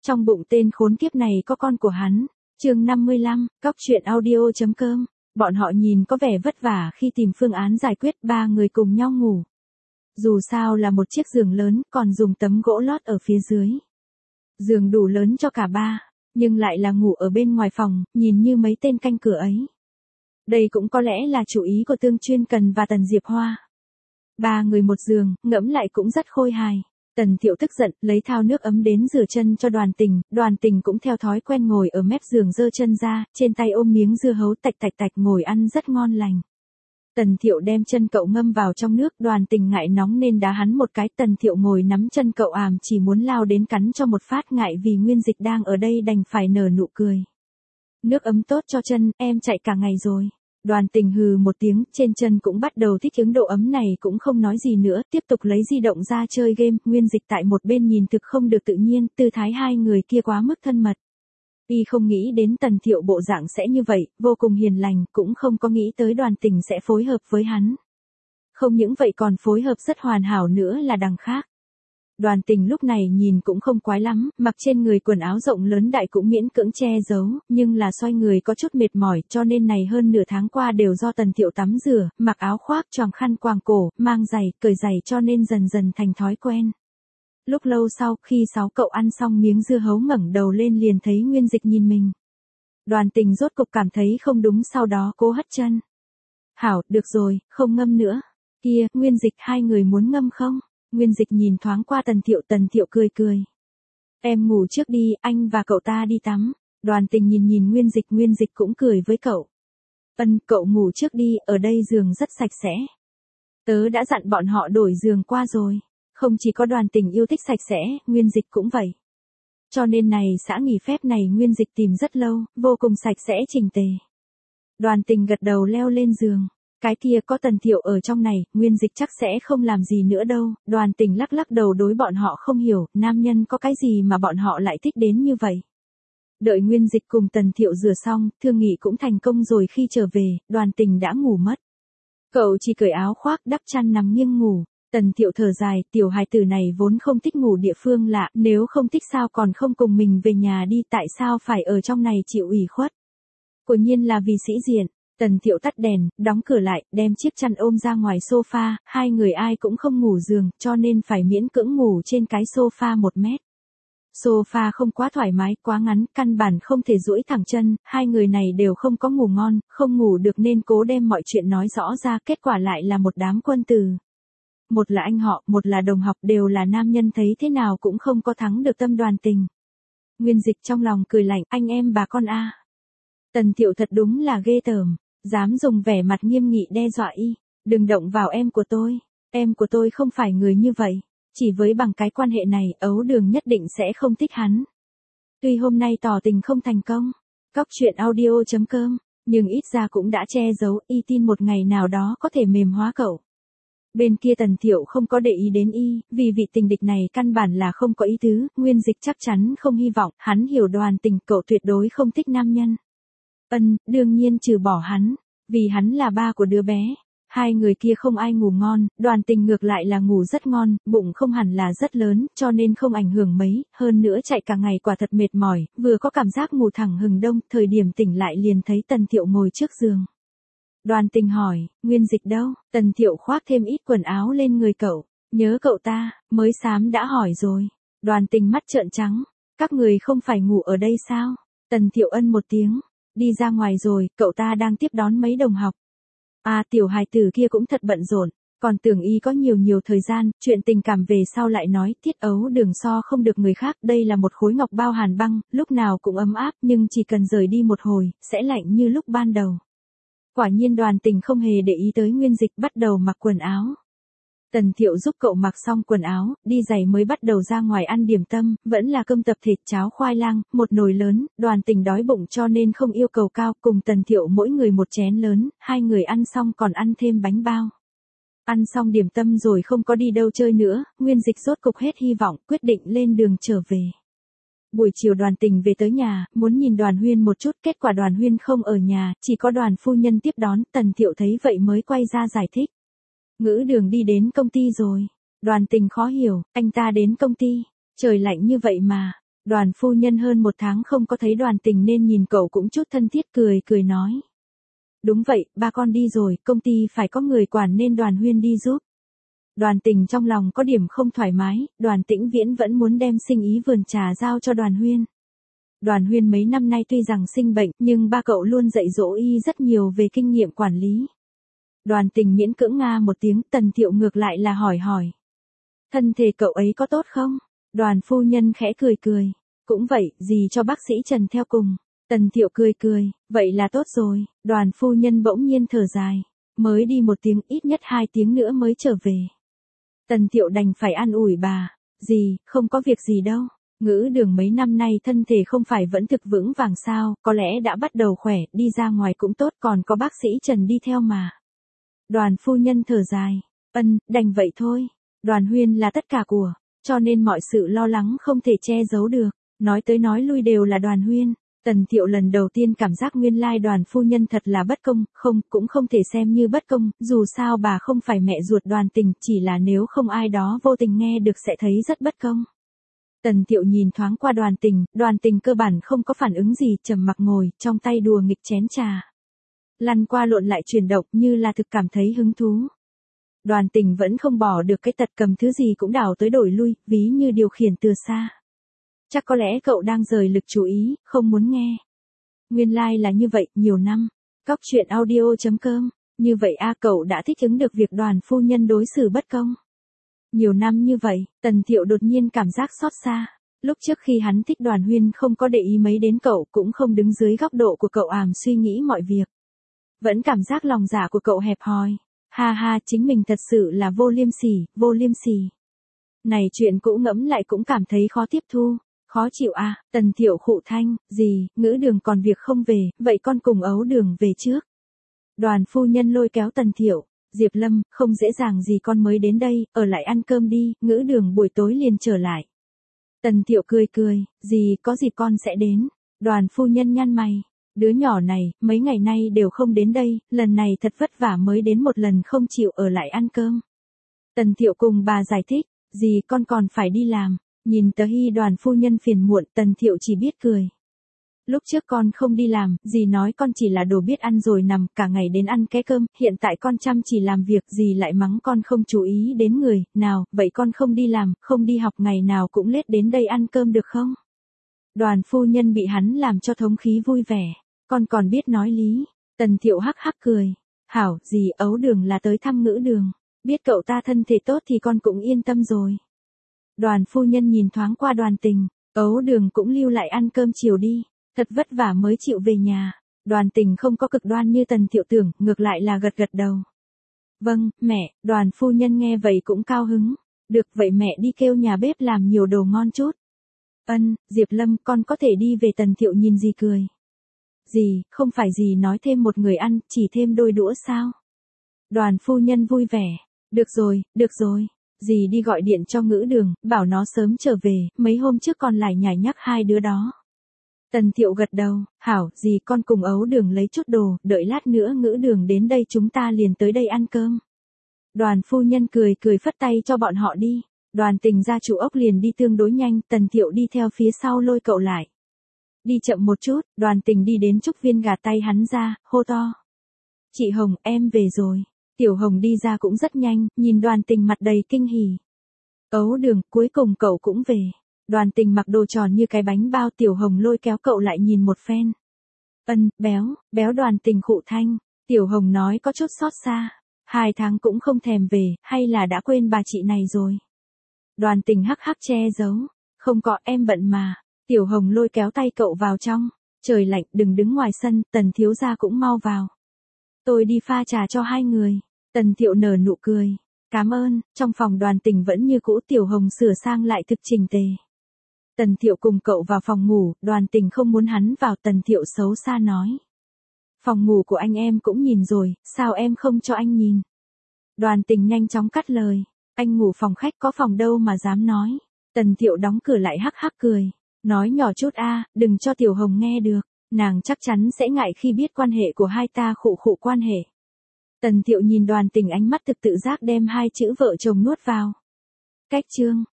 Trong bụng tên khốn kiếp này có con của hắn. Chương 55, Cóc truyện audio.com. Bọn họ nhìn có vẻ vất vả khi tìm phương án giải quyết, ba người cùng nhau ngủ. Dù sao là một chiếc giường lớn, còn dùng tấm gỗ lót ở phía dưới. Giường đủ lớn cho cả ba, nhưng lại là ngủ ở bên ngoài phòng, nhìn như mấy tên canh cửa ấy. Đây cũng có lẽ là chủ ý của Tương Chuyên Cần và Tần Diệp Hoa. Ba người một giường, ngẫm lại cũng rất khôi hài. Tần Thiệu tức giận, lấy thao nước ấm đến rửa chân cho Đoàn Tình cũng theo thói quen ngồi ở mép giường giơ chân ra, trên tay ôm miếng dưa hấu tạch tạch tạch ngồi ăn rất ngon lành. Tần Thiệu đem chân cậu ngâm vào trong nước, Đoàn Tình ngại nóng nên đá hắn một cái, Tần Thiệu ngồi nắm chân cậu chỉ muốn lao đến cắn cho một phát, ngại vì Nguyên Dịch đang ở đây đành phải nở nụ cười. Nước ấm tốt cho chân, em chạy cả ngày rồi. Đoàn Tình hừ một tiếng, trên chân cũng bắt đầu thích ứng độ ấm này, cũng không nói gì nữa, tiếp tục lấy di động ra chơi game. Nguyên Dịch tại một bên nhìn thực không được tự nhiên, tư thái hai người kia quá mức thân mật. Y không nghĩ đến Tần Thiệu bộ dạng sẽ như vậy, vô cùng hiền lành, cũng không có nghĩ tới Đoàn Tình sẽ phối hợp với hắn. Không những vậy còn phối hợp rất hoàn hảo nữa là đằng khác. Đoàn Tình lúc này nhìn cũng không quái lắm, mặc trên người quần áo rộng lớn đại cũng miễn cưỡng che giấu, nhưng là xoay người có chút mệt mỏi, cho nên này hơn nửa tháng qua đều do Tần Thiệu tắm rửa, mặc áo khoác, choàng khăn quàng cổ, mang giày, cởi giày, cho nên dần dần thành thói quen. Lúc lâu sau, khi sáu cậu ăn xong miếng dưa hấu ngẩng đầu lên liền thấy Nguyên Dịch nhìn mình. Đoàn Tình rốt cục cảm thấy không đúng, sau đó cố hất chân. Hảo, được rồi, không ngâm nữa. Kia, Nguyên Dịch, hai người muốn ngâm không? Nguyên Dịch nhìn thoáng qua Tần Thiệu cười cười. Em ngủ trước đi, anh và cậu ta đi tắm. Đoàn Tình nhìn Nguyên Dịch cũng cười với cậu. Cậu ngủ trước đi, ở đây giường rất sạch sẽ. Tớ đã dặn bọn họ đổi giường qua rồi. Không chỉ có Đoàn Tình yêu thích sạch sẽ, Nguyên Dịch cũng vậy. Cho nên này xã nghỉ phép này Nguyên Dịch tìm rất lâu, vô cùng sạch sẽ chỉnh tề. Đoàn Tình gật đầu leo lên giường. Cái kia có Tần Thiệu ở trong này, Nguyên Dịch chắc sẽ không làm gì nữa đâu. Đoàn Tình lắc đầu đối bọn họ không hiểu, nam nhân có cái gì mà bọn họ lại thích đến như vậy. Đợi Nguyên Dịch cùng Tần Thiệu rửa xong, thương nghị cũng thành công rồi, khi trở về, Đoàn Tình đã ngủ mất. Cậu chỉ cởi áo khoác đắp chăn nằm nghiêng ngủ. Tần Thiệu thở dài, tiểu hài tử này vốn không thích ngủ địa phương lạ, nếu không thích sao còn không cùng mình về nhà đi, tại sao phải ở trong này chịu ủy khuất. Quả nhiên là vì sĩ diện. Tần Thiệu tắt đèn, đóng cửa lại, đem chiếc chăn ôm ra ngoài sofa, hai người ai cũng không ngủ giường, cho nên phải miễn cưỡng ngủ trên cái sofa 1 mét. Sofa không quá thoải mái, quá ngắn, căn bản không thể duỗi thẳng chân, hai người này đều không có ngủ ngon, không ngủ được nên cố đem mọi chuyện nói rõ ra, kết quả lại là một đám quân tử. Một là anh họ, một là đồng học, đều là nam nhân, thấy thế nào cũng không có thắng được tâm Đoàn Tình. Nguyên Dịch trong lòng cười lạnh, anh em bà con a. Tần Thiệu thật đúng là ghê tởm, dám dùng vẻ mặt nghiêm nghị đe dọa y, đừng động vào em của tôi không phải người như vậy, chỉ với bằng cái quan hệ này, Ấu Đường nhất định sẽ không thích hắn. Tuy hôm nay tỏ tình không thành công, Cóc truyện audio.com, nhưng ít ra cũng đã che giấu, y tin một ngày nào đó có thể mềm hóa cậu. Bên kia Tần Thiệu không có để ý đến y, vì vị tình địch này căn bản là không có ý tứ, Nguyên Dịch chắc chắn không hy vọng, hắn hiểu Đoàn Tình, cậu tuyệt đối không thích nam nhân. Đương nhiên trừ bỏ hắn, vì hắn là ba của đứa bé. Hai người kia không ai ngủ ngon, Đoàn Tình ngược lại là ngủ rất ngon, bụng không hẳn là rất lớn, cho nên không ảnh hưởng mấy, hơn nữa chạy cả ngày quả thật mệt mỏi, vừa có cảm giác ngủ thẳng hừng đông, thời điểm tỉnh lại liền thấy Tần Thiệu ngồi trước giường. Đoàn Tình hỏi, Nguyên Dịch đâu? Tần Thiệu khoác thêm ít quần áo lên người cậu, nhớ cậu ta, mới sáng đã hỏi rồi. Đoàn Tình mắt trợn trắng, các người không phải ngủ ở đây sao? Tần Thiệu một tiếng, đi ra ngoài rồi, cậu ta đang tiếp đón mấy đồng học. Tiểu hài tử kia cũng thật bận rộn, còn tưởng y có nhiều thời gian, chuyện tình cảm về sau lại nói, Tiết Ấu Đường so không được người khác, đây là một khối ngọc bao hàn băng, lúc nào cũng ấm áp, nhưng chỉ cần rời đi một hồi, sẽ lạnh như lúc ban đầu. Quả nhiên Đoàn Tình không hề để ý tới Nguyên Dịch, bắt đầu mặc quần áo. Tần Thiệu giúp cậu mặc xong quần áo, đi giày mới bắt đầu ra ngoài ăn điểm tâm, vẫn là cơm tập thịt cháo khoai lang, một nồi lớn, Đoàn Tình đói bụng cho nên không yêu cầu cao, cùng Tần Thiệu mỗi người một chén lớn, hai người ăn xong còn ăn thêm bánh bao. Ăn xong điểm tâm rồi không có đi đâu chơi nữa, Nguyên Dịch rốt cục hết hy vọng, quyết định lên đường trở về. Buổi chiều Đoàn Tình về tới nhà, muốn nhìn Đoàn Huyên một chút, kết quả Đoàn Huyên không ở nhà, chỉ có Đoàn phu nhân tiếp đón, Tần Thiệu thấy vậy mới quay ra giải thích. Ngữ Đường đi đến công ty rồi. Đoàn Tình khó hiểu, anh ta đến công ty, trời lạnh như vậy mà. Đoàn phu nhân hơn 1 tháng không có thấy Đoàn Tình nên nhìn cậu cũng chút thân thiết, cười cười nói. Đúng vậy, ba con đi rồi, công ty phải có người quản nên Đoàn Huyên đi giúp. Đoàn Tình trong lòng có điểm không thoải mái, Đoàn Tĩnh Viễn vẫn muốn đem sinh ý vườn trà giao cho Đoàn Huyên. Đoàn Huyên mấy năm nay tuy rằng sinh bệnh, nhưng ba cậu luôn dạy dỗ y rất nhiều về kinh nghiệm quản lý. Đoàn Tình miễn cưỡng nga một tiếng, Tần Thiệu ngược lại là hỏi hỏi. Thân thể cậu ấy có tốt không? Đoàn phu nhân khẽ cười cười. Cũng vậy, gì cho bác sĩ Trần theo cùng. Tần Thiệu cười cười, vậy là tốt rồi. Đoàn phu nhân bỗng nhiên thở dài. Mới đi 1 tiếng, ít nhất 2 tiếng nữa mới trở về. Tần Thiệu đành phải an ủi bà. Gì, không có việc gì đâu. Ngữ Đường mấy năm nay thân thể không phải vẫn thực vững vàng sao, có lẽ đã bắt đầu khỏe, đi ra ngoài cũng tốt, còn có bác sĩ Trần đi theo mà. Đoàn phu nhân thở dài. Đành vậy thôi. Đoàn Huyên là tất cả của, cho nên mọi sự lo lắng không thể che giấu được. Nói tới nói lui đều là Đoàn Huyên. Tần Thiệu lần đầu tiên cảm giác nguyên lai Đoàn phu nhân thật là bất công, cũng không thể xem như bất công, dù sao bà không phải mẹ ruột Đoàn Tình, chỉ là nếu không ai đó vô tình nghe được sẽ thấy rất bất công. Tần Thiệu nhìn thoáng qua Đoàn Tình cơ bản không có phản ứng gì, trầm mặc ngồi, trong tay đùa nghịch chén trà. Lăn qua lộn lại chuyển động như là thực cảm thấy hứng thú. Đoàn Tình vẫn không bỏ được cái tật cầm thứ gì cũng đảo tới đổi lui, ví như điều khiển từ xa. Chắc có lẽ cậu đang rời lực chú ý, không muốn nghe. Nguyên lai là như vậy, nhiều năm. Cóc truyện audio.com. Như vậy cậu đã thích ứng được việc Đoàn phu nhân đối xử bất công. Nhiều năm như vậy, Tần Thiệu đột nhiên cảm giác xót xa. Lúc trước khi hắn thích Đoàn Huyên không có để ý mấy đến cậu, cũng không đứng dưới góc độ của cậu suy nghĩ mọi việc. Vẫn cảm giác lòng dạ của cậu hẹp hòi. Ha ha, chính mình thật sự là vô liêm sỉ. Này chuyện cũ ngẫm lại cũng cảm thấy khó tiếp thu. Khó chịu Tần Thiệu khụ thanh, gì, Ngữ Đường còn việc không về, vậy con cùng Ấu Đường về trước. Đoàn phu nhân lôi kéo Tần Thiệu, Diệp Lâm, không dễ dàng gì con mới đến đây, ở lại ăn cơm đi, Ngữ Đường buổi tối liền trở lại. Tần Thiệu cười cười, gì, có dịp con sẽ đến. Đoàn phu nhân nhăn mày, đứa nhỏ này, mấy ngày nay đều không đến đây, lần này thật vất vả mới đến một lần không chịu ở lại ăn cơm. Tần Thiệu cùng bà giải thích, gì con còn phải đi làm. Nhìn tờ hy Đoàn phu nhân phiền muộn, Tần Thiệu chỉ biết cười. Lúc trước con không đi làm, dì nói con chỉ là đồ biết ăn rồi nằm, cả ngày đến ăn cái cơm, hiện tại con chăm chỉ làm việc, dì lại mắng con không chú ý đến người, nào, vậy con không đi làm, không đi học ngày nào cũng lết đến đây ăn cơm được không? Đoàn phu nhân bị hắn làm cho thống khí vui vẻ, con còn biết nói lý. Tần Thiệu hắc hắc cười, hảo, dì Ấu Đường là tới thăm Ngữ Đường, biết cậu ta thân thể tốt thì con cũng yên tâm rồi. Đoàn phu nhân nhìn thoáng qua Đoàn Tình, Ấu Đường cũng lưu lại ăn cơm chiều đi, thật vất vả mới chịu về nhà. Đoàn Tình không có cực đoan như Tần Thiệu tưởng, ngược lại là gật gật đầu. Vâng, mẹ. Đoàn phu nhân nghe vậy cũng cao hứng. Được vậy mẹ đi kêu nhà bếp làm nhiều đồ ngon chút. Diệp Lâm, con có thể đi về. Tần Thiệu nhìn dì cười. Dì, không phải dì nói thêm một người ăn, chỉ thêm đôi đũa sao? Đoàn phu nhân vui vẻ. Được rồi. Dì đi gọi điện cho Ngữ Đường, bảo nó sớm trở về, mấy hôm trước con lại nhảy nhắc hai đứa đó. Tần Thiệu gật đầu, hảo, dì con cùng Ấu Đường lấy chút đồ, đợi lát nữa Ngữ Đường đến đây chúng ta liền tới đây ăn cơm. Đoàn phu nhân cười phất tay cho bọn họ đi. Đoàn Tình gia chủ ốc liền đi tương đối nhanh, Tần Thiệu đi theo phía sau lôi cậu lại. Đi chậm một chút, Đoàn Tình đi đến Trúc Viên gạt tay hắn ra, hô to. Chị Hồng, em về rồi. Tiểu Hồng đi ra cũng rất nhanh, nhìn Đoàn Tình mặt đầy kinh hỉ. Ấu Đường, cuối cùng cậu cũng về. Đoàn Tình mặc đồ tròn như cái bánh bao, Tiểu Hồng lôi kéo cậu lại nhìn một phen. Béo Đoàn Tình khụ thanh. Tiểu Hồng nói có chút xót xa. 2 tháng cũng không thèm về, hay là đã quên bà chị này rồi. Đoàn Tình hắc hắc che giấu. Không có, em bận mà. Tiểu Hồng lôi kéo tay cậu vào trong. Trời lạnh, đừng đứng ngoài sân, Tần thiếu gia cũng mau vào. Tôi đi pha trà cho 2 người. Tần Thiệu nở nụ cười. Cảm ơn. Trong phòng Đoàn Tình vẫn như cũ, Tiểu Hồng sửa sang lại thực chỉnh tề. Tần Thiệu cùng cậu vào phòng ngủ, Đoàn Tình không muốn hắn vào. Tần Thiệu xấu xa nói. Phòng ngủ của anh em cũng nhìn rồi, sao em không cho anh nhìn? Đoàn Tình nhanh chóng cắt lời. Anh ngủ phòng khách, có phòng đâu mà dám nói. Tần Thiệu đóng cửa lại hắc hắc cười. Nói nhỏ chút đừng cho Tiểu Hồng nghe được. Nàng chắc chắn sẽ ngại khi biết quan hệ của hai ta. Khụ quan hệ. Tần Thiệu nhìn Đoàn Tình, ánh mắt thực tự giác đem 2 chữ vợ chồng nuốt vào. Cách chương.